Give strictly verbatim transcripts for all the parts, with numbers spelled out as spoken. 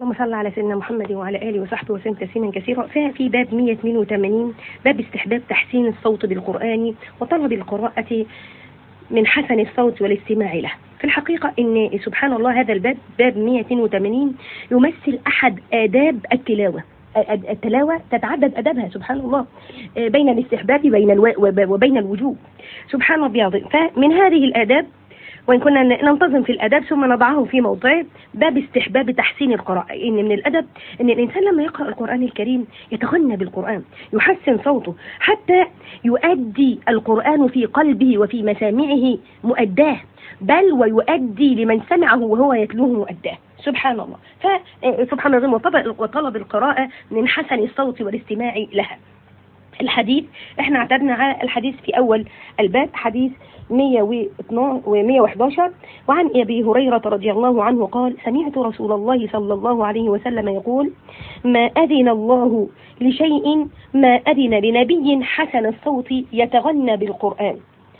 اللهم صل على سيدنا محمد وعلى آله وصحبه وسلم تسليما كثيرا. ففي باب مئة واثنين وثمانين باب استحباب تحسين الصوت بالقرآن وطلب القراءة من حسن الصوت والاستماع له. في الحقيقة إن سبحان الله هذا الباب باب مئة واثنين وثمانين يمثل أحد آداب التلاوة. التلاوة تتعدد أدابها سبحان الله بين الاستحباب بين الو... وبين الوجوب سبحان الله العظيم. فمن هذه الآداب وإن كنا ننتظم في الأداب ثم نضعه في موضعه باب استحباب تحسين القراءة. إن من الأدب أن الإنسان لما يقرأ القرآن الكريم يتغنى بالقرآن يحسن صوته حتى يؤدي القرآن في قلبه وفي مسامعه مؤداه، بل ويؤدي لمن سمعه وهو يتلوه مؤداه سبحان الله. فسبحان الله وطلب القراءة من حسن الصوت والاستماع لها. الحديث احنا اعتدنا على الحديث في اول الباب حديث مئة وإحدى عشر وعن ابي هريرة رضي الله عنه قال سمعت رسول الله صلى الله عليه وسلم يقول ما اذن الله لشيء ما اذن لنبي حسن الصوت يتغنى بالقرآن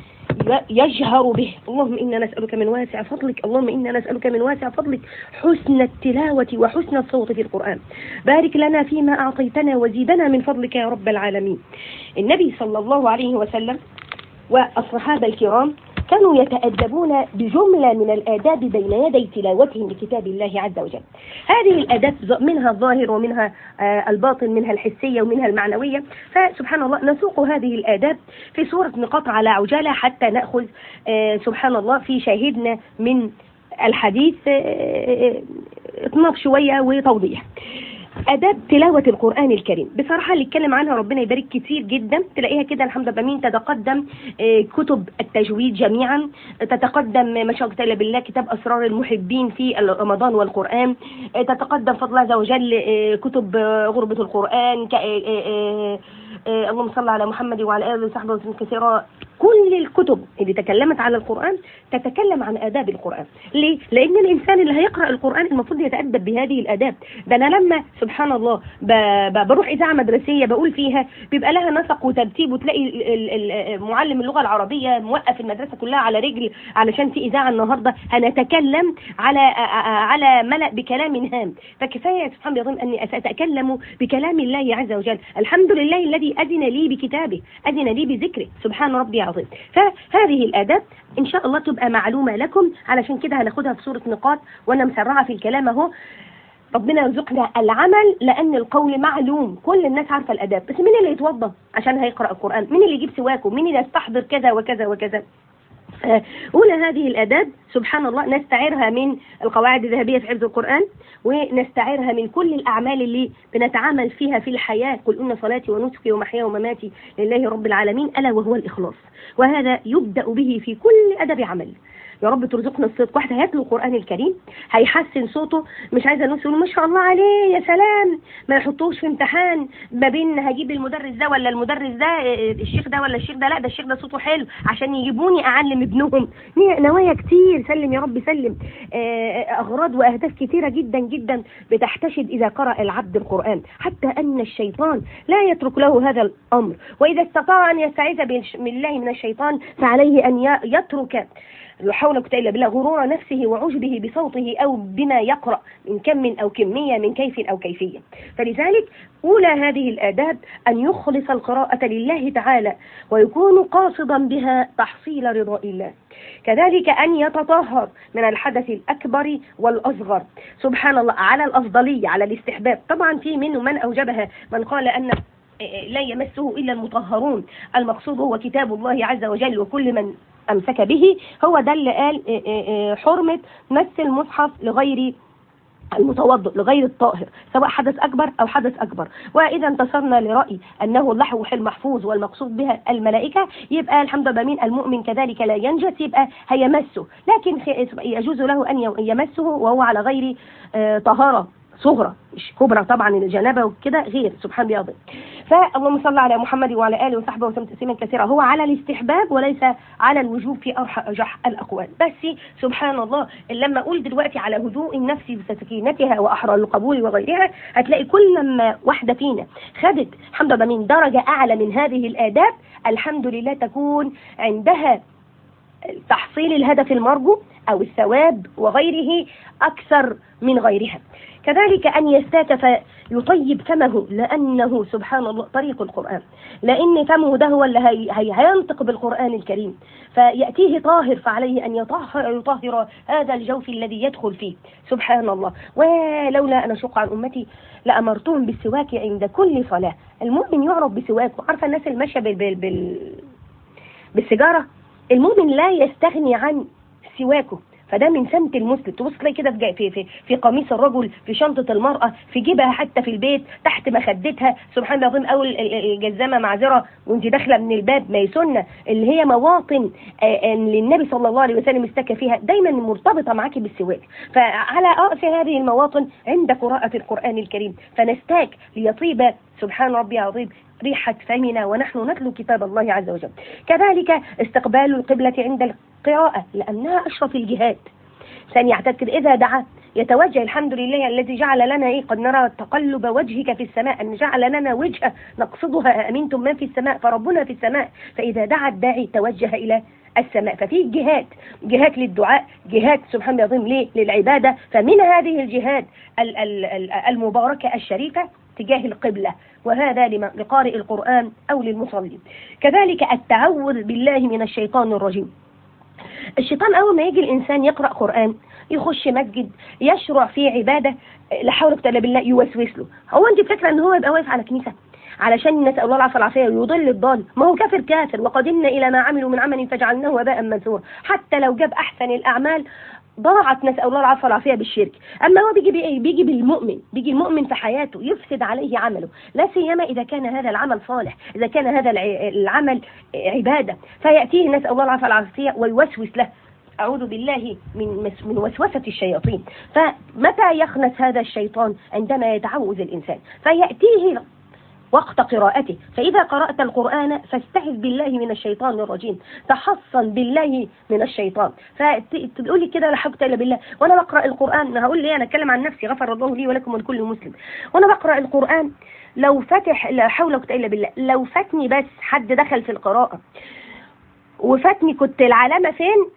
يجهر به. اللهم إنا نسألك من واسع فضلك اللهم إنا نسألك من واسع فضلك حسن التلاوة وحسن الصوت في القرآن. بارك لنا فيما أعطيتنا وزيدنا من فضلك يا رب العالمين. النبي صلى الله عليه وسلم والصحابة الكرام كانوا يتأدبون بجملة من الآداب بين يدي تلاوتهم لكتاب الله عز وجل. هذه الآداب منها الظاهر ومنها الباطن، منها الحسية ومنها المعنوية. فسبحان الله نسوق هذه الآداب في صورة نقاط على عجالة حتى نأخذ سبحان الله في شاهدنا من الحديث اطناب شوية وتوضيح. آداب تلاوة القرآن الكريم بصراحة اللي اتكلم عنها ربنا يبارك كتير جدا، تلاقيها كده الحمد لله مين تتقدم كتب التجويد جميعا، تتقدم ما شاء الله بالله كتاب أسرار المحبين في رمضان والقرآن، تتقدم فضل الله عز وجل كتب غربة القرآن، اللهم صل على محمد وعلى آله وصحبه وسلم كثيرا. كل الكتب اللي تكلمت على القرآن تتكلم عن آداب القرآن. ليه؟ لأن الإنسان اللي هيقرأ القرآن المفروض يتأدب بهذه الآداب. ده أنا لما سبحان الله بروح إذاعة مدرسية بقول فيها بيبقى لها نسق وترتيب، وتلاقي معلم اللغة العربية موقف المدرسة كلها على رجل علشان في إذاعة النهاردة هنتكلم على على ملأ بكلام هام. فكفاية سبحان الله أني أتكلم بكلام الله عز وجل. الحمد لله الذي أذن لي بكتابه، أذن لي بذكره سبحان ربي عظيم. فهذه الآداب إن شاء الله تبقى معلومة لكم، علشان كده هناخدها في صورة نقاط وأنا مسرعة في الكلام أهو. ربنا يرزقنا العمل لأن القول معلوم، كل الناس عارفة الآداب، بس مين اللي يتوضى عشان هيقرأ القرآن؟ مين اللي يجيب سواكه؟ مين اللي يستحضر كذا وكذا وكذا؟ أولى هذه الآداب سبحان الله نستعيرها من القواعد الذهبية في حفظ القرآن، ونستعيرها من كل الأعمال اللي بنتعامل فيها في الحياة. قل إن صلاتي ونسكي ومحياي ومماتي لله رب العالمين ألا وهو الإخلاص، وهذا يبدأ به في كل أدب عمل. يا رب ترزقنا الصدق. واحد هيتلو القرآن الكريم هيحسن صوته، مش عايزه الناس يقولوا ما شاء الله عليه يا سلام، ما يحطوش في امتحان ما بين هجيب المدرس ده ولا المدرس ده، الشيخ ده ولا الشيخ ده، لا ده الشيخ ده صوته حلو عشان يجيبوني اعلم ابنهم. نوايا كتير سلم يا رب سلم، اغراض واهداف كتيره جدا جدا بتحتشد اذا قرأ العبد القرآن، حتى ان الشيطان لا يترك له هذا الامر. واذا استطاع ان يستعيذ بالله من الشيطان فعليه ان يترك لا حول ولا قوة إلا بالله غرور نفسه وعجبه بصوته أو بما يقرأ من كم أو كمية من كيف أو كيفية. فلذلك أولى هذه الآداب أن يخلص القراءة لله تعالى ويكون قاصدا بها تحصيل رضاء الله. كذلك أن يتطهر من الحدث الأكبر والأصغر سبحان الله على الأفضلية على الاستحباب. طبعا في منه من أوجبها، من قال أن لا يمسه إلا المطهرون، المقصود هو كتاب الله عز وجل وكل من أمسك به، هو ده اللي قال حرمة مس المصحف لغير المتوضئ لغير الطاهر سواء حدث أكبر أو حدث أكبر. وإذا انتصرنا لرأي أنه اللوح المحفوظ والمقصود بها الملائكة، يبقى الحمد لله من المؤمن كذلك لا ينجس، يبقى هيمسه، لكن يجوز له أن يمسه وهو على غير طهارة صغرى مش كبرى، طبعا الجنابه وكده غير سبحان الله. فاللهم صل على محمد وعلى اله وصحبه وسلم تسليما كثيرا. هو على الاستحباب وليس على الوجوب في ارجح الاقوال. بس سبحان الله لما اقول دلوقتي على هدوء النفس وسكينتها واحرى القبول وغيرها، هتلاقي كل ما واحده فينا خدت الحمد لله من درجه اعلى من هذه الاداب الحمد لله تكون عندها تحصيل الهدف المرجو أو الثواب وغيره أكثر من غيرها. كذلك أن يستاك فيطيب فمه، لأنه سبحان الله طريق القرآن، لأن فمه ده هو اللي هي هي هينطق بالقرآن الكريم، فيأتيه طاهر، فعليه أن يطهر, يطهر هذا الجوف الذي يدخل فيه. سبحان الله. ولولا أن أشق عن أمتي لأمرتهم بالسواك عند كل صلاة. المؤمن يعرف بسواكه. عارفة الناس اللي ماشية بال بال بال بالسيجارة، المؤمن لا يستغني عن سواكه، فده من سمت المسلم. تبص تلاقي كده في في في في قميص الرجل، في شنطة المرأة، في جيبها، حتى في البيت تحت مخدتها، سبحان الله العظيم، او الجزامة معذرة وانت داخلة من الباب، ما يسنة اللي هي مواطن اللي النبي صلى الله عليه وسلم استكى فيها دايما مرتبطة معاكي بالسواك. فعلى رأس هذه المواطن عند قراءة القرآن الكريم فنستاك ليطيب سبحان ربي العظيم ريحة فمنا ونحن نتلو كتاب الله عز وجل. كذلك استقبال القبلة عند القراءة، لأنها أشرف الجهاد. ثاني يعتقد إذا دعا يتوجه. الحمد لله الذي جعل لنا إيه قد نرى تقلب وجهك في السماء، أن جعل لنا وجهة نقصدها، أمنتم من في السماء فربنا في السماء. فإذا دعا الداعي توجه إلى السماء. ففي جهاد، جهاد للدعاء، جهاد سبحان الله العظيم ليه للعبادة. فمن هذه الجهاد المباركة الشريفة تجاه القبلة، وهذا لقارئ القرآن أو للمصلي. كذلك التعوذ بالله من الشيطان الرجيم. الشيطان أول ما يجي الإنسان يقرأ قرآن، يخش مسجد، يشرع في عبادة، لا حول ولا قوة بالله، يوسوس له. هو أنت فاكرة أن هو يبقى واقف على كنيسة علشان نسأل الله العافية والعافية ويضل الضال؟ ما هو كافر كافر. وقدمنا إلى ما عملوا من عمل فجعلناه هباء منثورا. حتى لو جاب أحسن الأعمال ضاعت، نسأل الله العافية والعافية، بالشرك. أما هو بيجي بإيه؟ بيجي بالمؤمن، بيجي المؤمن في حياته يفسد عليه عمله، لا سيما إذا كان هذا العمل صالح، إذا كان هذا العمل عبادة، فيأتيه نسأل الله العافية والعافية ويوسوس له. أعوذ بالله من من وسوسة الشياطين. فمتى يخنس هذا الشيطان؟ عندما يتعوذ الإنسان، فيأتيه وقت قراءته. فإذا قرأت القرآن فاستعذ بالله من الشيطان الرجيم، تحصن بالله من الشيطان. فتقولي كده لا حول ولا بالله وأنا بقرأ القرآن، هقول لي أنا أتكلم عن نفسي، غفر الله لي ولكم ولكل مسلم. وأنا بقرأ القرآن لو فتح، لا حول ولا قوة بالله، لو فاتني بس حد دخل في القراءة وفاتني، كنت العلامة فين؟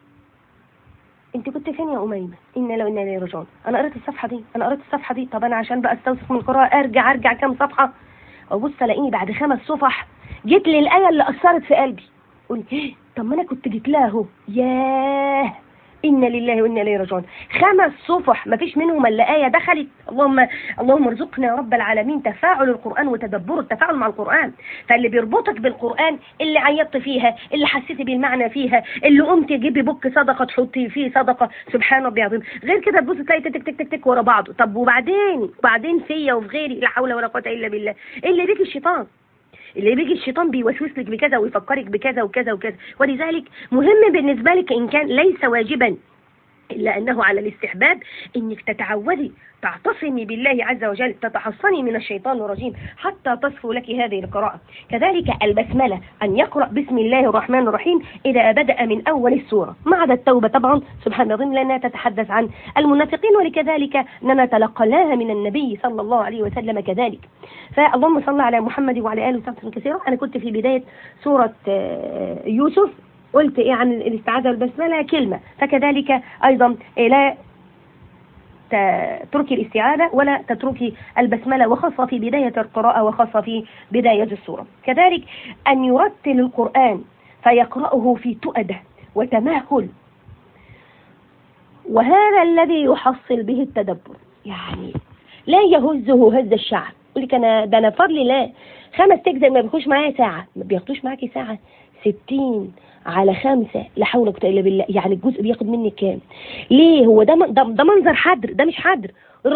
انت كنت فين يا أميمة؟ إنا لو إنا إليه راجعون. أنا قرأت الصفحة دي، أنا قرأت الصفحة دي. طب أنا عشان بقى استوثق من القراءة أرجع أرجع كام صفحة، أبص ألاقيني بعد خمس صفح جيت للآية اللي أثرت في قلبي. قلت طب ما أنا كنت جيت لها اهو. ياه، إنا لله وإنا إليه راجعون. خمس صفح ما فيش منهم إلا آية دخلت. اللهم اللهم ارزقنا يا رب العالمين تفاعل القرآن وتدبر التفاعل مع القرآن. فاللي بيربطك بالقرآن، اللي عيطت فيها، اللي حسيتي بالمعنى فيها، اللي قمت تجيبي بوك صدقة تحطي فيه صدقة، سبحان ربي العظيم. غير كده تبص تلاقي تك تك تك تك ورا بعضه. طب وبعدين وبعدين فيا وفي غيري، لا حول ولا قوة إلا بالله. اللي بيجي الشيطان، اللي بيجي الشيطان بيوسوس لك بكذا ويفكرك بكذا وكذا وكذا. ولذلك مهم بالنسبة لك إن كان ليس واجبا إلا أنه على الاستحباب إنك تتعوذي، تعتصمي بالله عز وجل، تتحصني من الشيطان الرجيم حتى تصفو لك هذه القراءة. كذلك البسملة، أن يقرأ بسم الله الرحمن الرحيم إذا بدأ من أول السورة، ما عدا التوبة طبعا سبحان الله لأنها تتحدث عن المنافقين، ولكذلك أننا تلقناها من النبي صلى الله عليه وسلم كذلك. فاللهم صل على محمد وعلى آله وصحبه كثيرا. أنا كنت في بداية سورة يوسف قلت إيه عن الاستعاذة والبسملة كلمة، فكذلك أيضا لا تتركي الاستعاذة ولا تتركي البسملة، وخاصة في بداية القراءة وخاصة في بداية السورة. كذلك أن يرتل القرآن فيقرأه في تؤدة وتماهل، وهذا الذي يحصل به التدبر. يعني لا يهزه هز الشعر. يقول لك أنا ده أنا فضل لا خمس تجزء ما بيخوش معايا ساعة، ما بياخدوش معاكي ساعة، ستين على خمسة، لا حول ولا قوة إلا بالله. يعني الجزء بياخد منك كام؟ ليه؟ هو ده ده, ده منظر حدر، ده مش حدر.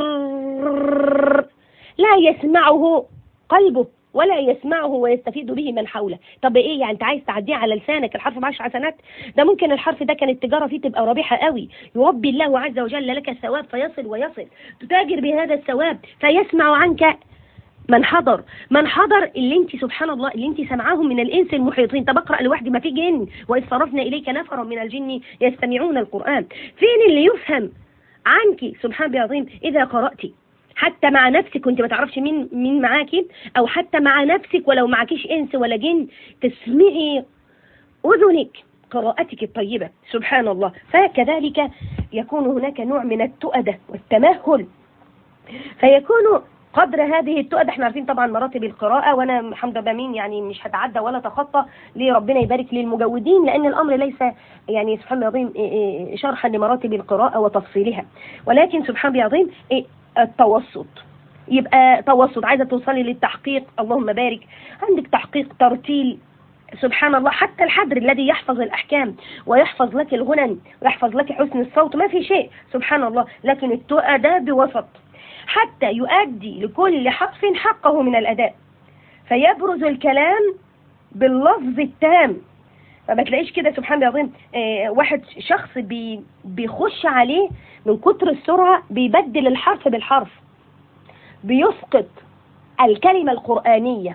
لا يسمعه قلبه ولا يسمعه ويستفيد به من حوله. طب ايه يعني انت عايز تعديه على لسانك الحرف بعشر حسنات؟ ده ممكن الحرف ده كان التجارة فيه تبقى رابحة قوي، يربي الله عز وجل لك الثواب فيصل ويصل، تتاجر بهذا الثواب فيسمع عنك من حضر من حضر اللي انت سبحان الله اللي انت سمعاهم من الانس المحيطين. طب اقرا لوحدي، ما في جن، واذ صرفنا اليك نفرا من الجن يستمعون القران. فين اللي يفهم عنك سبحان الله العظيم اذا قراتي حتى مع نفسك وانت ما تعرفش مين مين معاكي، او حتى مع نفسك ولو معكيش انس ولا جن، تسمعي اذنك قراءتك الطيبه سبحان الله. فكذلك يكون هناك نوع من التؤدة والتمهل فيكون قدر هذه التؤدة. احنا عارفين طبعا مراتب القراءة، وانا الحمد لله مين يعني مش هتعدى ولا تخطى لربنا يبارك للمجودين، لان الامر ليس يعني سبحان الله العظيم شرحا لمراتب القراءة وتفصيلها، ولكن سبحان الله العظيم التوسط. يبقى توسط، عايزة توصلي للتحقيق اللهم بارك، عندك تحقيق ترتيل سبحان الله، حتى الحدر الذي يحفظ الأحكام ويحفظ لك الغنن ويحفظ لك حسن الصوت ما في شيء سبحان الله، لكن التؤدة بوسط حتى يؤدي لكل حرف حقه من الأداء، فيبرز الكلام باللفظ التام. فما تلاقيش كده سبحان الله العظيم آه واحد شخص بي بيخش عليه من كتر السرعة بيبدل الحرف بالحرف، بيسقط الكلمة القرآنية.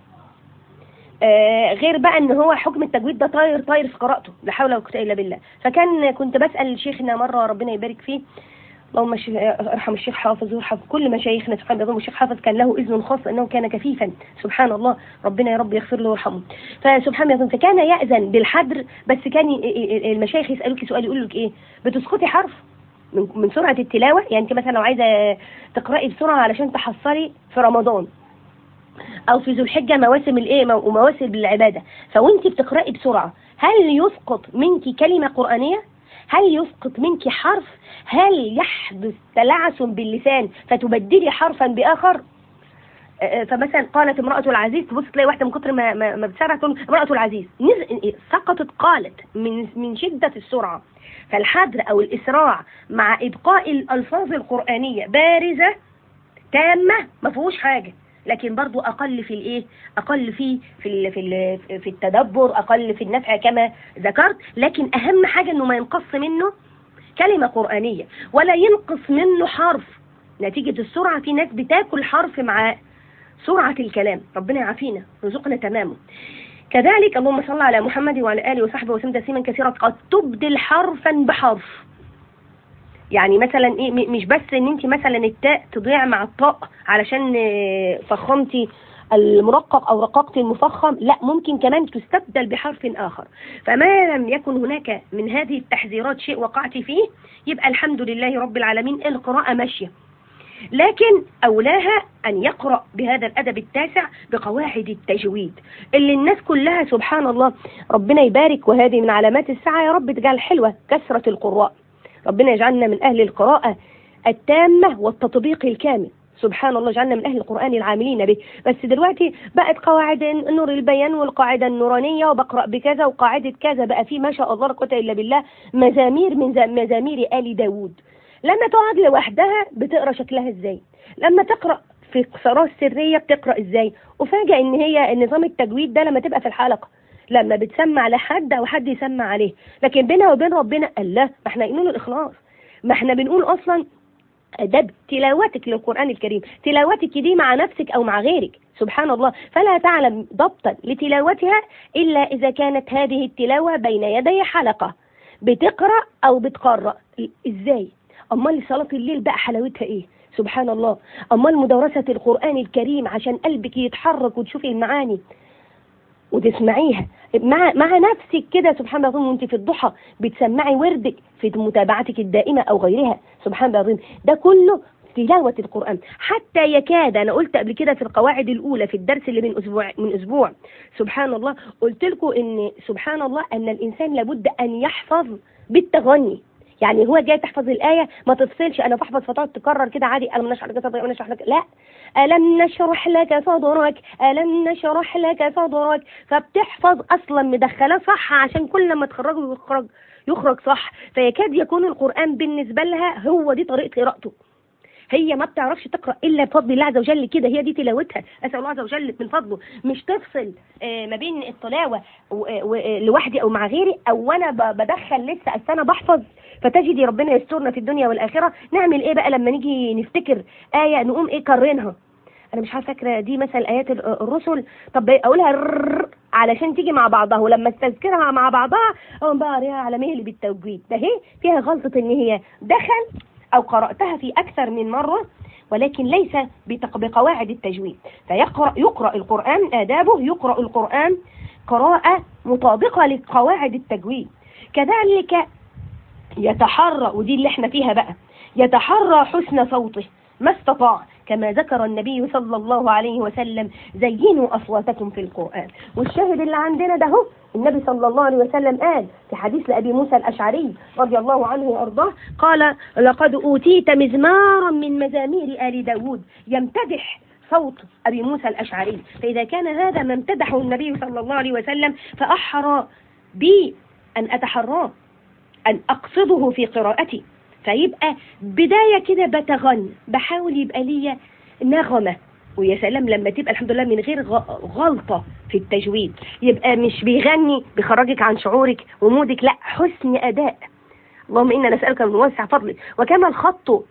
آه غير بقى ان هو حكم التجويد ده طاير طاير في قراءته، لا حول ولا قوة الا بالله. فكان كنت بسأل شيخنا مرة ربنا يبارك فيه، اللهم ارحم الشيخ حافظ ويرحم كل مشايخنا سبحان الله. الشيخ حافظ كان له إذن خاص انه كان كفيفا سبحان الله، ربنا يا رب يغفر له ويرحمه. فسبحان الله فكان يأذن بالحدر، بس كان المشايخ يسألوك سؤال يقول لك ايه، بتسقطي حرف من من سرعة التلاوة؟ يعني انت مثلا لو عايزة تقرأي بسرعة علشان تحصلي في رمضان او في ذو الحجة مواسم الايه ومواسم العبادة، فوانت بتقرأي بسرعة هل يسقط منك كلمة قرآنية؟ هل يسقط منك حرف؟ هل يحدث تلعثم باللسان فتبدلي حرفا بآخر؟ فمثلا قالت امرأة العزيز، تبص تلاقي واحدة من كتر ما ما, ما بتسرع تقول امرأة العزيز سقطت، قالت من من شدة السرعة. فالحدر او الاسراع مع ابقاء الالفاظ القرآنية بارزة تامة ما فيهوش حاجة، لكن برضو اقل في الايه، اقل في في في في التدبر، اقل في النفع كما ذكرت، لكن اهم حاجة انه ما ينقص منه كلمة قرآنية ولا ينقص منه حرف. نتيجة السرعة في ناس بتاكل حرف مع سرعة الكلام، ربنا يعافينا رزقنا تمامه. كذلك اللهم صل على محمد وعلى آله وصحبه وسلم تسليما كثيرا، قد تبدل حرفا بحرف. يعني مثلا ايه، مش بس ان انت مثلا التاء تضيع مع الطاء علشان فخمتي المرقق او رققتي المفخم، لا ممكن كمان تستبدل بحرف اخر. فما لم يكن هناك من هذه التحذيرات شيء وقعت فيه، يبقى الحمد لله رب العالمين القراءة ماشية. لكن أولاها أن يقرأ بهذا الأدب التاسع بقواعد التجويد اللي الناس كلها سبحان الله ربنا يبارك، وهذه من علامات الساعة يا رب تجعل حلوة كثرة القراء، ربنا يجعلنا من أهل القراءة التامة والتطبيق الكامل سبحان الله، جعلنا من أهل القرآن العاملين به. بس دلوقتي بقت قواعد نور البيان والقاعدة النورانية وبقرأ بكذا وقاعدة كذا، بقى في ما شاء الله لا قوة إلا بالله مزامير من مزامير آل داود. لما تقعد لوحدها بتقرأ شكلها ازاي، لما تقرأ في قصارات سرية بتقرأ ازاي، وفاجأ ان هي نظام التجويد ده لما تبقى في الحلقة لما بتسمع لحد او حد يسمع عليه، لكن بينها وبين ربنا الله، ما احنا نقول الإخلاص، ما احنا بنقول اصلا أدب تلاوتك للقرآن الكريم، تلاوتك دي مع نفسك أو مع غيرك سبحان الله، فلا تعلم ضبطا لتلاوتها إلا إذا كانت هذه التلاوة بين يدي حلقة بتقرأ أو بتقرأ. إزاي؟ أمال صلاة الليل بقى حلاوتها إيه سبحان الله، أمال مدرسة القرآن الكريم عشان قلبك يتحرك وتشوفي المعاني وتسمعيها مع مع نفسك كده سبحان الله، وانت في الضحى بتسمعي وردك في متابعتك الدائمة أو غيرها سبحان الله العظيم، ده كله تلاوة القرآن. حتى يكاد، أنا قلت قبل كده في القواعد الأولى في الدرس اللي من أسبوع من أسبوع سبحان الله، قلت لكم إن سبحان الله أن الإنسان لابد أن يحفظ بالتغني. يعني هو جاي تحفظ الآية ما تفصلش، أنا بحفظ فتقعد تكرر كده عادي، ألم نشرح لك صدرك، ألم نشرح لك، لا ألم نشرح لك صدرك، ألم نشرح لك صدرك، فبتحفظ أصلا مدخلة صح عشان كل ما تخرجه يخرج يخرج صح. فيكاد يكون القرآن بالنسبة لها هو دي طريقة قراءته، هي ما بتعرفش تقرأ إلا بفضل الله عز وجل كده، هي دي تلاوتها. أسأل الله عز وجل من فضله مش تفصل ما بين التلاوة لوحدي أو مع غيري، أو أنا بدخل لسه أصل أنا بحفظ، فتجدي ربنا يسترنا في الدنيا والآخرة. نعمل إيه بقى لما نيجي نفتكر آية نقوم إيه كررنها، أنا مش عارفة فاكرة دي مثلا آيات الرسل، طب أقولها علشان تيجي مع بعضها، ولما استذكرها مع بعضها أقوم بقى أقريها على مهل بالتوجيد، ده هي فيها غلطة إن هي دخل أو قرأتها في أكثر من مرة ولكن ليس بقواعد التجويد. فيقرأ يقرأ القرآن آدابه، يقرأ القرآن قراءة مطابقة لقواعد التجويد. كذلك يتحرى، ودي اللي احنا فيها بقى، يتحرى حسن صوته ما استطاع، كما ذكر النبي صلى الله عليه وسلم زينوا أصواتكم في القرآن. والشاهد اللي عندنا ده هو النبي صلى الله عليه وسلم قال في حديث لأبي موسى الأشعري رضي الله عنه وأرضاه، قال لقد أوتيت مزمارا من مزامير آل داود، يمتدح صوت أبي موسى الأشعري. فإذا كان هذا ما امتدحه النبي صلى الله عليه وسلم فأحرى بي أن أتحراه، أن أقصده في قراءتي. فيبقى بداية كده بتغني، بحاول يبقى لي نغمة. ويا سلام لما تبقى الحمد لله من غير غلطة في التجويد، يبقى مش بيغني بيخرجك عن شعورك ومودك، لا، حسن أداء. اللهم إنا نسألك من واسع فضلك. وكما الخط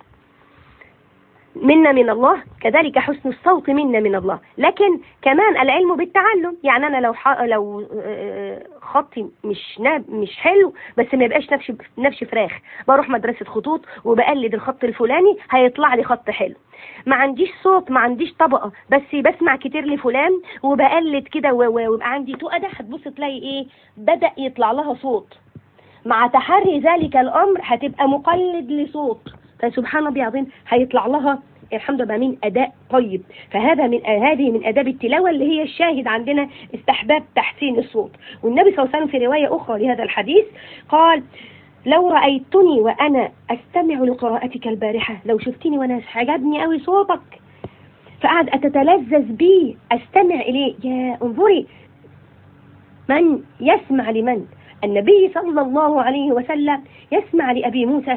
منا من الله كذلك حسن الصوت منا من الله. لكن كمان العلم بالتعلم، يعني أنا لو ح... لو خطي مش ناب مش حلو، بس ما يبقاش نفش نفش فراخ، بروح مدرسة خطوط وبقلد الخط الفلاني هيطلع لي خط حلو. ما عنديش صوت، ما عنديش طبقة، بس بسمع كتير لفلان وبقلد كده ويبقى عندي تقدة، هتبص تلاقي ايه بدأ يطلع لها صوت. مع تحري ذلك الأمر هتبقى مقلد لصوت، فسبحان الله العظيم هيطلع لها الحمد لله من أداء طيب. فهذا من هذه من أداب التلاوة اللي هي الشاهد عندنا استحباب تحسين الصوت. والنبي صلى الله عليه وسلم في رواية أخرى لهذا الحديث قال: لو رأيتني وأنا أستمع لقراءتك البارحة، لو شفتني وأنا عجبني قوي صوتك فقعد أتتلذذ بي أستمع إليه. يا انظري من يسمع لمن؟ النبي صلى الله عليه وسلم يسمع لأبي موسى.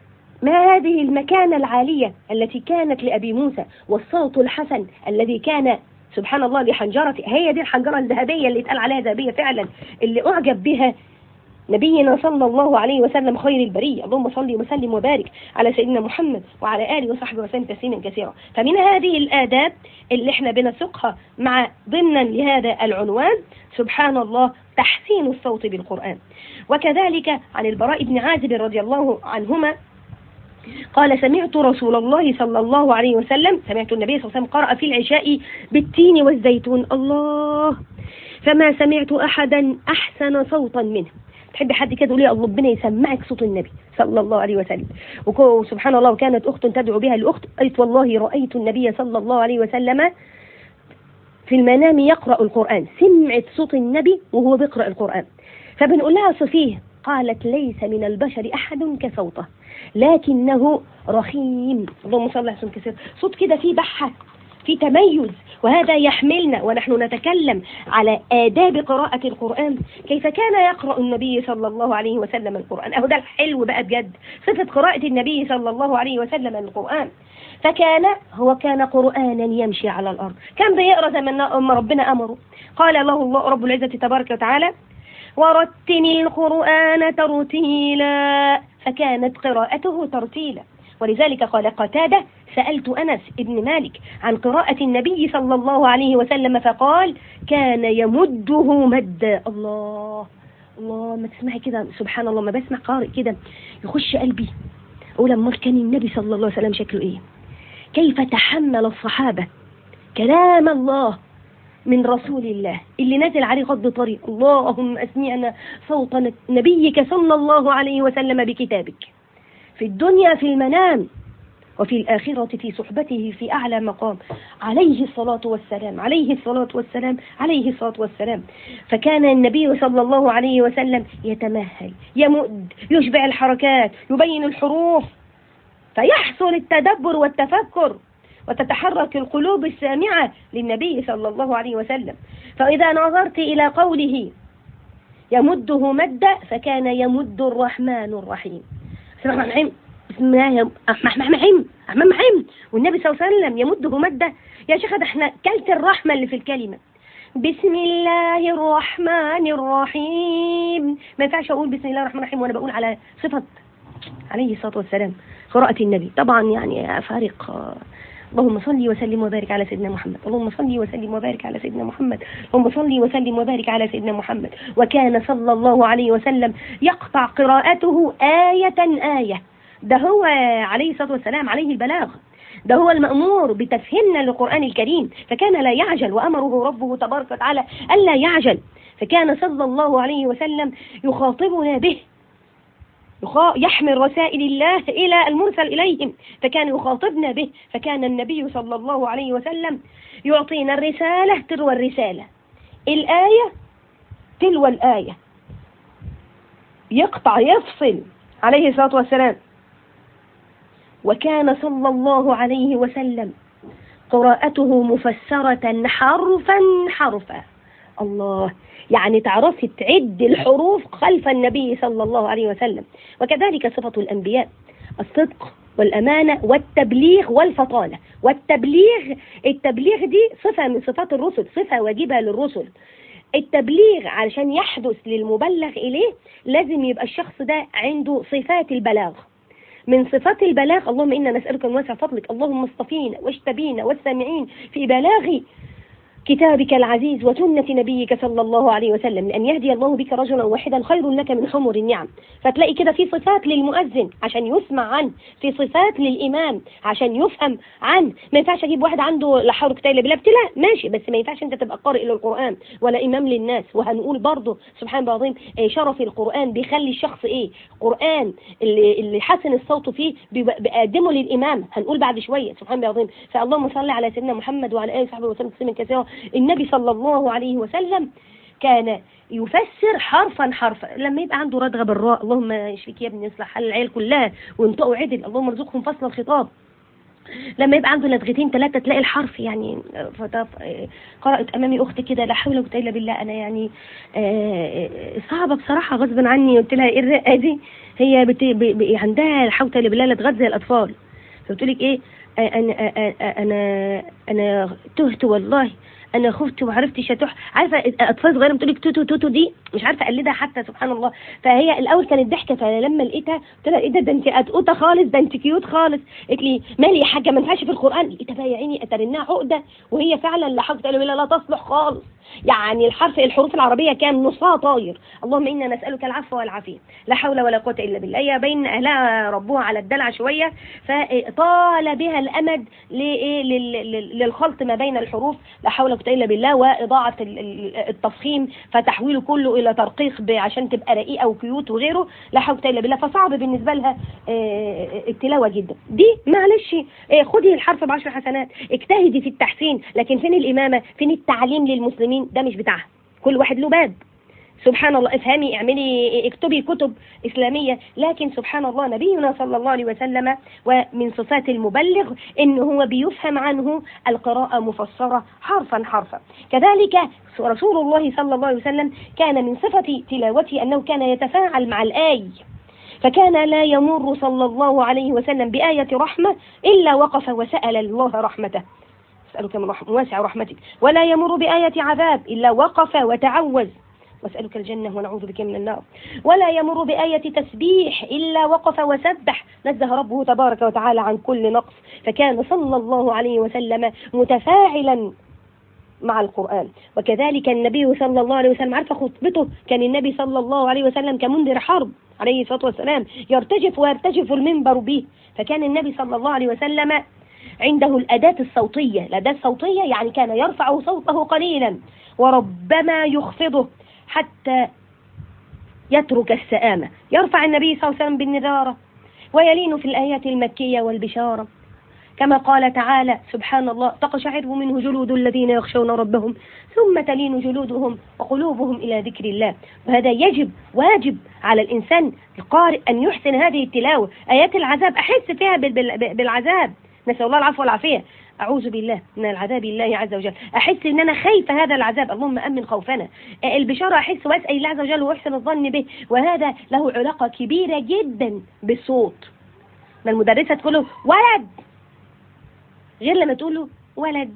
ما هذه المكانة العالية التي كانت لأبي موسى، والصوت الحسن الذي كان سبحان الله لحنجرته. هي دي الحنجرة الذهبية اللي اتقال عليها ذهبية فعلا، اللي أعجب بها نبينا صلى الله عليه وسلم خير البرية. اللهم صل وسلم وبارك على سيدنا محمد وعلى آله وصحبه وسلم تسليما كثيرا. فمن هذه الآداب اللي احنا بنسقها مع ضمنا لهذا العنوان سبحان الله تحسين الصوت بالقرآن. وكذلك عن البراء بن عازب رضي الله عنهما قال: سمعت رسول الله صلى الله عليه وسلم سمعت النبي صلى الله عليه وسلم قرأ في العشاء بالتين والزيتون، الله، فما سمعت أحدا أحسن صوتا منه. تحب حد كده تقول لي ربنا يسمعك صوت النبي صلى الله عليه وسلم. وسبحان الله وكانت أخت تدعو بها الأخت قالت: والله رأيت النبي صلى الله عليه وسلم في المنام يقرأ القرآن، سمعت صوت النبي وهو بيقرأ القرآن. فبنقول لها صفيه، قالت: ليس من البشر أحد كصوته لكنه رخيم. اللهم صل على سيدنا كثير، صوت كده فيه بحة، فيه تميز. وهذا يحملنا ونحن نتكلم على آداب قراءة القرآن، كيف كان يقرأ النبي صلى الله عليه وسلم القرآن. أهو ده الحلو بقى بجد، صفة قراءة النبي صلى الله عليه وسلم القرآن. فكان هو كان قرآنا يمشي على الأرض، كان بيقرأ زي ما ربنا أمره. قال له الله رب العزة تبارك وتعالى: ورتل القرآن ترتيلا، فكانت قراءته ترتيلا. ولذلك قال قتادة: سألت أنس ابن مالك عن قراءة النبي صلى الله عليه وسلم فقال: كان يمده مدا. الله الله، ما تسمعي كده سبحان الله، ما بسمع قارئ كده يخش قلبي أقول أما كان النبي صلى الله عليه وسلم شكله إيه، كيف تحمل الصحابة كلام الله من رسول الله اللي نزل عليه غض طريق. اللهم أسمعنا صوت نبيك صلى الله عليه وسلم بكتابك في الدنيا في المنام، وفي الآخرة في صحبته في أعلى مقام، عليه الصلاة والسلام عليه الصلاة والسلام عليه الصلاة والسلام. فكان النبي صلى الله عليه وسلم يتمهل، يمد، يشبع الحركات، يبين الحروف، فيحصل التدبر والتفكر، وتتحرك القلوب السامعة للنبي صلى الله عليه وسلم. فإذا نظرت إلى قوله يمده مدا، فكان يمد الرحمن الرحيم. بسم الله الرحمن الرحيم الرحمن الرحيم، والنبي صلى الله عليه وسلم يمده مدا. يا شيخ ده احنا كلت الرحمة اللي في الكلمة، بسم الله الرحمن الرحيم. ما ينفعش أقول بسم الله الرحمن الرحيم وأنا بقول على صفة عليه الصلاة والسلام قراءة النبي. طبعا يعني فارق. اللهم صل وسلم وبارك على سيدنا محمد، اللهم صل وسلم وبارك على سيدنا محمد، اللهم صل وسلم وبارك على سيدنا محمد. وكان صلى الله عليه وسلم يقطع قراءته آية آية. ده هو عليه الصلاة والسلام عليه البلاغ، ده هو المأمور بتفهيمنا للقرآن الكريم، فكان لا يعجل، وأمره ربه تبارك وتعالى ألا يعجل. فكان صلى الله عليه وسلم يخاطبنا به يحمل رسائل الله إلى المرسل إليهم، فكان يخاطبنا به. فكان النبي صلى الله عليه وسلم يعطينا الرسالة تلو الرسالة، الآية تلو الآية، يقطع يفصل عليه الصلاة والسلام. وكان صلى الله عليه وسلم قراءته مفسرة حرفا حرفا. الله، يعني تعرفي تعد الحروف خلف النبي صلى الله عليه وسلم. وكذلك صفة الأنبياء الصدق والأمانة والتبليغ والفطانة. والتبليغ، التبليغ دي صفة من صفات الرسل، صفة واجبة للرسل. التبليغ علشان يحدث للمبلغ إليه لازم يبقى الشخص ده عنده صفات البلاغ. من صفات البلاغ اللهم إنا نسألك من واسع فضلك اللهم اصطفينا واشتبينا والسامعين في بلاغ كتابك العزيز وسنة نبيك صلى الله عليه وسلم، لأن يهدي الله بك رجلا واحدا خير لك من حمر النعم. فتلاقي كده في صفات للمؤذن عشان يسمع عنه، في صفات للإمام عشان يفهم عنه. ما ينفعش أجيب واحد عنده لا حول ولا قوة ابتلاء ماشي، بس ما ينفعش أنت تبقى قارئ للقرآن ولا إمام للناس. وهنقول برضه سبحان الله العظيم شرف القرآن بيخلي الشخص إيه، قرآن اللي اللي حسن الصوت فيه بيقدمه للإمام، هنقول بعد شوية سبحان الله العظيم. فاللهم صل على سيدنا محمد وعلى آله وصحبه وسلم تسليما كثيرا. النبي صلى الله عليه وسلم كان يفسر حرفا حرفا. لما يبقى عنده ردغة بالراء اللهم اشفيك يا ابني يصلح حال العيال كلها وينطقوا عدل اللهم ارزقهم فصل الخطاب. لما يبقى عنده لدغتين ثلاثة تلاقي الحرف يعني قرأت أمامي أختي كده لا حول ولا قوة إلا بالله، أنا يعني صعبة بصراحة غصب عني. قلت لها إيه الرقة دي؟ هي بت... ب... عندها لا حول ولا قوة إلا بالله لدغات زي الأطفال. فقلت لك إيه، أنا أنا أنا تهت والله، انا خفت وما عرفتش اتوح. عارفه اطفال صغيره بتقول لك توتو توتو دي مش عارفه اقلدها حتى سبحان الله. فهي الاول كانت ضحكه، فلما لقيتها قلت لها ايه ده ده انت قطقوطه خالص، ده انت كيوت خالص. قالت لي مالي يا حاجه ما ينفعش في القران. لقيتها بقى يا عيني اترناها عقده، وهي فعلا لا حول ولا قوه لا تصلح خالص. يعني الحرف الحروف العربيه كان نصها طاير. اللهم انا نسالك العفو والعافيه لا حول ولا قوه الا بالله. هي بين اهلها ربوها على الدلع شويه، فطال بها الامد للخلط ما بين الحروف لا حول ولا قوه الا بالله واضاعه التفخيم، فتحويله كله الى ترقيق عشان تبقى رقيقه وكيوت وغيره لا حول ولا الا بالله. فصعب بالنسبه لها التلاوه جدا دي. معلش خدي الحرف بعشر حسنات، اجتهدي في التحسين، لكن فين الامامه، فين التعليم للمسلمين؟ ده مش بتاعها، كل واحد له باب. سبحان الله، افهمي اعملي اكتبي كتب إسلامية. لكن سبحان الله نبينا صلى الله عليه وسلم ومن صفات المبلغ إنه هو بيفهم عنه القراءة مفسرة حرفا حرفا. كذلك رسول الله صلى الله عليه وسلم كان من صفة تلاوته أنه كان يتفاعل مع الآية، فكان لا يمر صلى الله عليه وسلم بآية رحمة إلا وقف وسأل الله رحمته، أسألك من رحمة واسع رحمتك، ولا يمر بآية عذاب إلا وقف وتعوذ واسألك الجنة ونعوذ بك من النار، ولا يمر بآية تسبيح إلا وقف وسبح نزه ربه تبارك وتعالى عن كل نقص. فكان صلى الله عليه وسلم متفاعلا مع القرآن. وكذلك النبي صلى الله عليه وسلم، عارفة خطبته كان النبي صلى الله عليه وسلم كمنذر حرب عليه الصلاة والسلام، يرتجف ويرتجف المنبر به. فكان النبي صلى الله عليه وسلم عنده الأداة الصوتية. الأداة الصوتية يعني كان يرفع صوته قليلا وربما يخفضه حتى يترك السآمة. يرفع النبي صلى الله عليه وسلم بالنذارة ويلين في الآيات المكية والبشارة، كما قال تعالى سبحان الله تقشعر منه جلود الذين يخشون ربهم ثم تلين جلودهم وقلوبهم إلى ذكر الله. وهذا يجب واجب على الإنسان القارئ أن يحسن هذه التلاوة. آيات العذاب أحس فيها بالعذاب، نسأل الله العفو والعافية، أعوذ بالله من العذاب الله عز وجل، أحس إن أنا خايفة هذا العذاب، اللهم أمن خوفنا. البشارة أحس وأسأل الله عز وجل وأحسن الظن به، وهذا له علاقة كبيرة جدا بالصوت. ما المدرسة تقول له ولد غير لما تقول له ولد،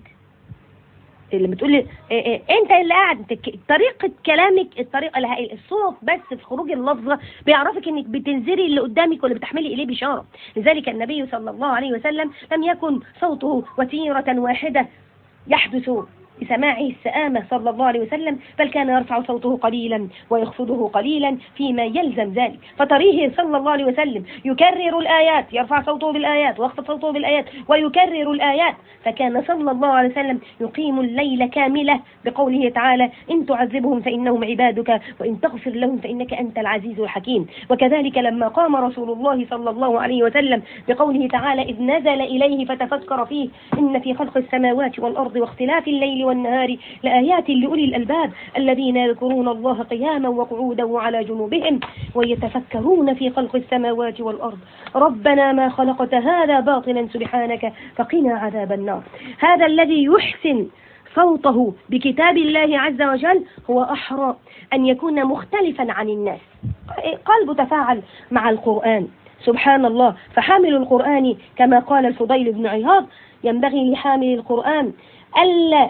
لما تقول لي إيه إيه انت اللي قاعد، طريقه كلامك، الطريقه الصوت بس في خروج اللفظه بيعرفك انك بتنذري اللي قدامك ولا بتحملي اليه بشاره. لذلك النبي صلى الله عليه وسلم لم يكن صوته وتيره واحده يحدث بسماعه السآمة صلى الله عليه وسلم، بل كان يرفع صوته قليلا ويخفضه قليلا فيما يلزم ذلك. فتريه صلى الله عليه وسلم يكرر الآيات، يرفع صوته بالآيات ويخفض صوته بالآيات ويكرر الآيات. فكان صلى الله عليه وسلم يقيم الليل كاملة بقوله تعالى: إن تعذبهم فإنهم عبادك وإن تغفر لهم فإنك أنت العزيز الحكيم. وكذلك لما قام رسول الله صلى الله عليه وسلم بقوله تعالى: إذ نزل إليه فتفكر فيه إن في خلق السماوات والأرض واختلاف الليل والنهار لآيات لأولي الألباب الذين يذكرون الله قياما وقعودا وعلى جنوبهم ويتفكرون في خلق السماوات والأرض ربنا ما خلقت هذا باطلا سبحانك فقنا عذاب النار. هذا الذي يحسن صوته بكتاب الله عز وجل هو أحرى أن يكون مختلفا عن الناس، قلبه تفاعل مع القرآن. سبحان الله. فحامل القرآن كما قال الفضيل بن عياض: ينبغي لحامل القرآن ألا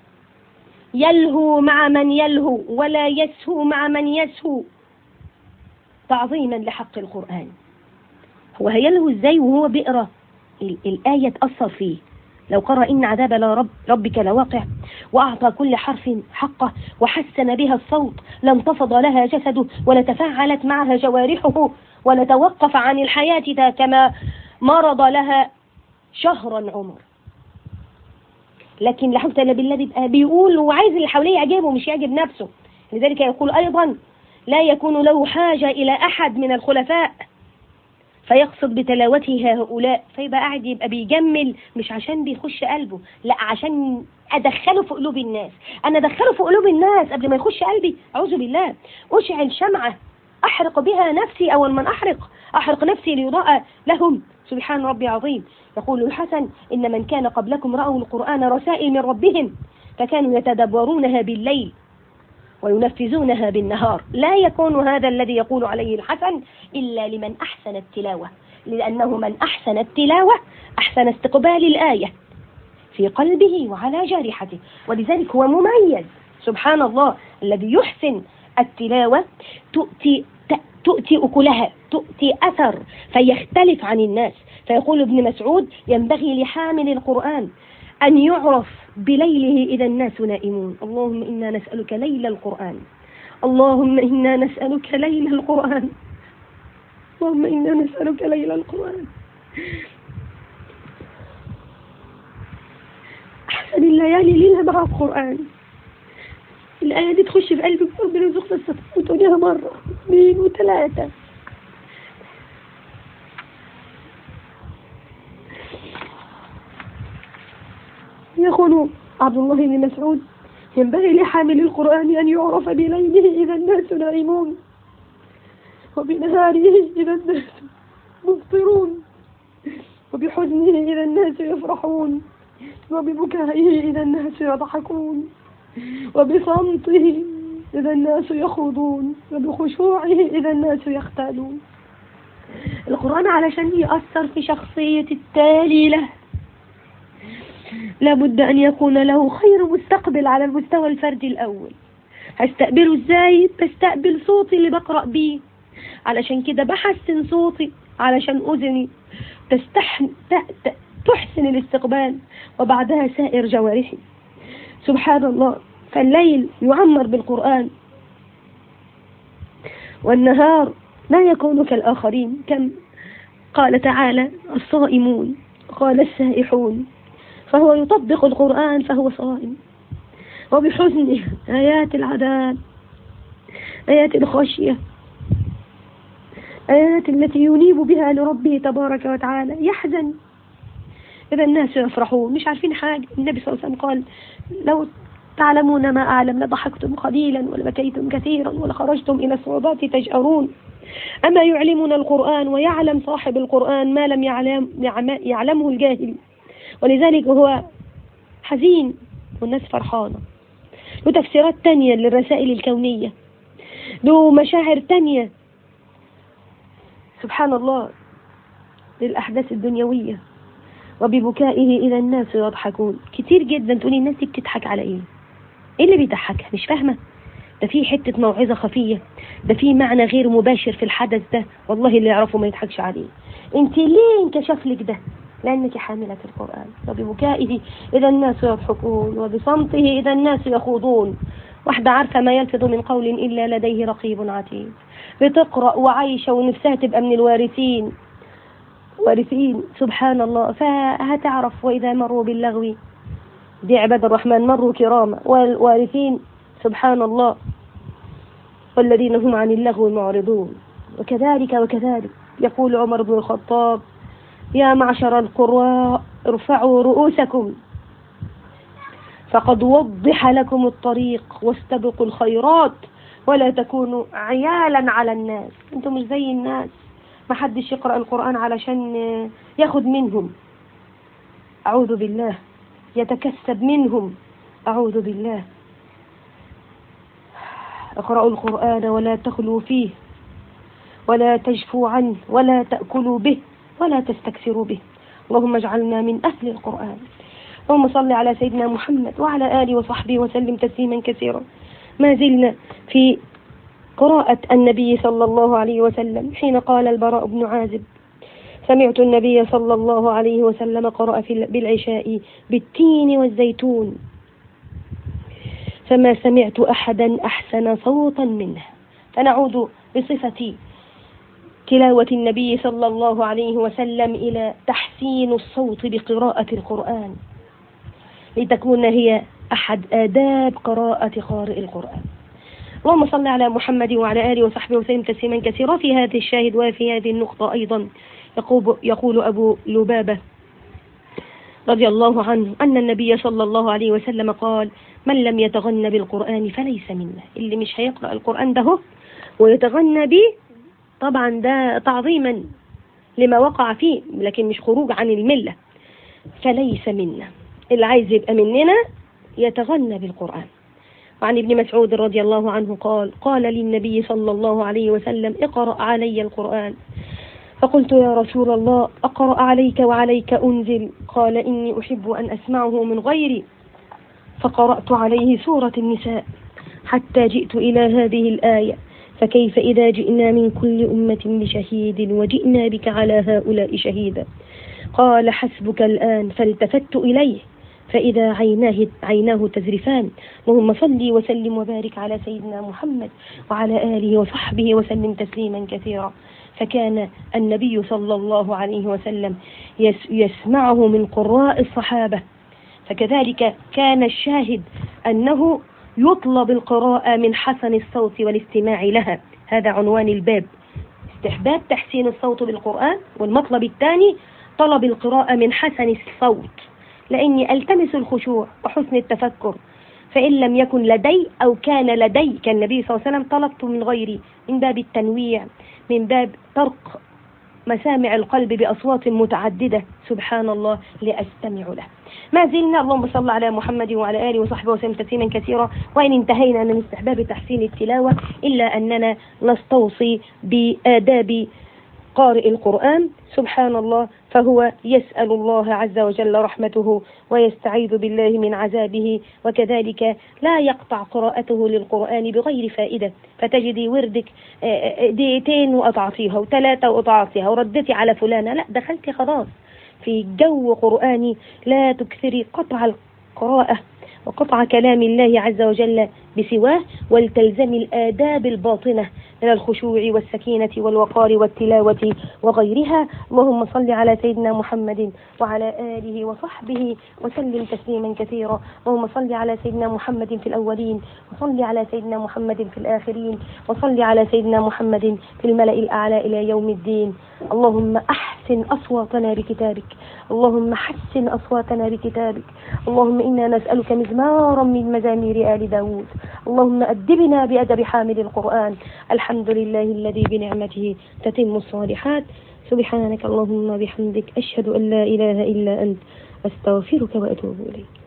يلهو مع من يلهو ولا يسهو مع من يسهو، تعظيما لحق القرآن. هو هيلهو ازاي وهو بيقرأ الآية تأثر فيه؟ لو قرأ إن عذاب لا رب ربك لواقع وأعطى كل حرف حقه وحسن بها الصوت لانتفض لها جسده ولتفاعلت معها جوارحه ولتوقف عن الحياة كما مرض لها شهرا عمر. لكن لا حول ولا بالله بيبقى بيقول وعايز اللي حواليه يعجبه مش يعجب نفسه. لذلك يقول أيضا: لا يكون له حاجة إلى أحد من الخلفاء فيقصد بتلاوته هؤلاء، فيبقى قاعد يبقى بيجمل مش عشان بيخش قلبه، لا عشان أدخله في قلوب الناس. أنا أدخله في قلوب الناس قبل ما يخش قلبي، أعوذ بالله. أشعل شمعة أحرق بها نفسي، أول من أحرق أحرق نفسي ليضاء لهم. سبحان ربي عظيم. يقول الحسن: إن من كان قبلكم رأوا القرآن رسائل من ربهم فكانوا يتدبرونها بالليل وينفذونها بالنهار. لا يكون هذا الذي يقول عليه الحسن إلا لمن أحسن التلاوة، لأنه من أحسن التلاوة أحسن استقبال الآية في قلبه وعلى جارحته، ولذلك هو مميز. سبحان الله. الذي يحسن التلاوة تؤتي تؤتي أكلها، تؤتي أثر، فيختلف عن الناس. فيقول ابن مسعود: ينبغي لحامل القرآن أن يعرف بليله إذا الناس نائمون. اللهم إنا نسألك ليل القرآن، اللهم إنا نسألك ليل القرآن، اللهم إنا نسألك ليل القرآن. أحسن الليالي ليلة مع القرآن. الآية دي تخش في قلبك ربنا يرزقنا الستر وتقوليها مرة اثنين وثلاثة. يقول عبد الله بن مسعود: ينبغي لحامل القرآن أن يعرف بليله إذا الناس نائمون وبنهاره إذا الناس مفطرون وبحزنه إذا الناس يفرحون وببكائه إذا الناس يضحكون وبصمته إذا الناس يخوضون وبخشوعه إذا الناس يختالون. القرآن علشان يأثر في شخصية التالي له لابد أن يكون له خير مستقبل على المستوى الفردي الأول. هستقبله إزاي؟ بستقبل صوتي اللي بقرأ بيه، علشان كده بحسن صوتي علشان أذني تستحن تحسن الاستقبال وبعدها سائر جوارحي. سبحان الله. فالليل يعمر بالقرآن والنهار لا يكون كالآخرين. كم قال تعالى: الصائمون، قال السائحون، فهو يطبق القرآن فهو صائم. وبحزنه آيات العذاب، آيات الخشية، آيات التي ينيب بها لربه تبارك وتعالى. يحزن إذا الناس يفرحون، مش عارفين حاجة. النبي صلى الله عليه وسلم قال: لو تعلمون ما أعلم لضحكتم قليلا ولبكيتم كثيرا ولخرجتم إلى الصعوبات تجأرون. أما يعلمنا القرآن ويعلم صاحب القرآن ما لم يعلم يعلمه الجاهل. ولذلك هو حزين والناس فرحانة. له تفسيرات تانية للرسائل الكونية، له مشاعر تانية سبحان الله للأحداث الدنيوية. وببكائه إذا الناس يضحكون. كتير جدا تقولي الناس دي بتضحك على إيه؟ إيه اللي بيضحكها؟ مش فاهمة. ده فيه حتة موعظة خفية، ده فيه معنى غير مباشر في الحدث ده، والله اللي يعرفه ما يضحكش عليه. انت ليه انكشف لك ده؟ لأنك حاملة القرآن. وببكائه إذا الناس يضحكون، وبصمته إذا الناس يخوضون. واحدة عارفة ما يلفظ من قول إلا لديه رقيب عتيد، بتقرأ وعايشة ونفسها تبقى من الوارثين وارثين سبحان الله. فهتعرف وإذا مروا باللغو، دي عباد الرحمن مروا كراما، والوارثين سبحان الله والذين هم عن اللغو معرضون. وكذلك وكذلك يقول عمر بن الخطاب: يا معشر القراء ارفعوا رؤوسكم فقد وضح لكم الطريق، واستبقوا الخيرات ولا تكونوا عيالا على الناس. انتم مش زي الناس، ما حدش يقرأ القرآن علشان ياخد منهم، أعوذ بالله، يتكسب منهم، أعوذ بالله. اقرأوا القرآن ولا تخلوا فيه، ولا تجفوا عنه، ولا تأكلوا به، ولا تستكثروا به. اللهم اجعلنا من أهل القرآن. اللهم صل على سيدنا محمد وعلى آله وصحبه وسلم تسليما كثيرا. ما زلنا في قراءة النبي صلى الله عليه وسلم حين قال البراء بن عازب: سمعت النبي صلى الله عليه وسلم قرأ في بالعشاء بالتين والزيتون، فما سمعت أحدا أحسن صوتا منه. فنعود بصفة تلاوة النبي صلى الله عليه وسلم إلى تحسين الصوت بقراءة القرآن، لتكون هي أحد آداب قراءة قارئ القرآن. اللهم صل على محمد وعلى آله وصحبه وسلم تسليما كثيرا. في هذه الشاهد وفي هذه النقطة أيضا يقول أبو لبابة رضي الله عنه أن النبي صلى الله عليه وسلم قال: من لم يتغن بالقرآن فليس منا. اللي مش هيقرأ القرآن ده ويتغنى به، طبعا ده تعظيما لما وقع فيه، لكن مش خروج عن الملة، فليس منا. اللي عايز يبقى مننا يتغنى بالقرآن. وعن ابن مسعود رضي الله عنه قال: قال للنبي صلى الله عليه وسلم: اقرأ علي القرآن. فقلت: يا رسول الله، أقرأ عليك وعليك أنزل؟ قال: إني أحب أن أسمعه من غيري. فقرأت عليه سورة النساء حتى جئت إلى هذه الآية: فكيف إذا جئنا من كل أمة بشهيد وجئنا بك على هؤلاء شهيدا. قال: حسبك الآن. فالتفت إليه فإذا عيناه, عيناه تزرفان. اللهم صل وسلم وبارك على سيدنا محمد وعلى آله وصحبه وسلم تسليما كثيرا. فكان النبي صلى الله عليه وسلم يسمعه من قراء الصحابة. فكذلك كان الشاهد أنه يطلب القراءة من حسن الصوت والاستماع لها. هذا عنوان الباب: استحباب تحسين الصوت بالقرآن. والمطلب الثاني طلب القراءة من حسن الصوت، لأني ألتمس الخشوع وحسن التفكر. فإن لم يكن لدي أو كان لدي كالنبي صلى الله عليه وسلم طلبت من غيري، من باب التنويع، من باب طرق مسامع القلب بأصوات متعددة سبحان الله لأستمع له. ما زلنا اللهم صل على محمد وعلى آله وصحبه وسلم تسليما كثيرا. وإن انتهينا من استحباب تحسين التلاوة إلا أننا نستوصي بآداب قارئ القرآن سبحان الله، فهو يسأل الله عز وجل رحمته ويستعيذ بالله من عذابه، وكذلك لا يقطع قراءته للقرآن بغير فائدة. فتجدي وردك دقيقتين وأطعطيها وثلاثة وأطعطيها وردتي على فلانة، لا دخلتي خلاص في جو قرآني. لا تكثري قطع القراءة وقطع كلام الله عز وجل بسواه، ولتلزم الآداب الباطنة من الخشوع والسكينة والوقار والتلاوة وغيرها. اللهم صل على سيدنا محمد وعلى آله وصحبه وسلم تسليما كثيرا. اللهم صل على سيدنا محمد في الأولين، وصل على سيدنا محمد في الآخرين، وصل على سيدنا محمد في الملأ الأعلى إلى يوم الدين. اللهم أحسن أصواتنا بكتابك، اللهم حسن أصواتنا بكتابك. اللهم إنا نسألك مزمارا من مزامير آل داود. اللهم أدبنا بأدب حامل القرآن. الحمد لله الذي بنعمته تتم الصالحات. سبحانك اللهم بحمدك، أشهد أن لا إله إلا أنت، أستغفرك وأتوب إليك.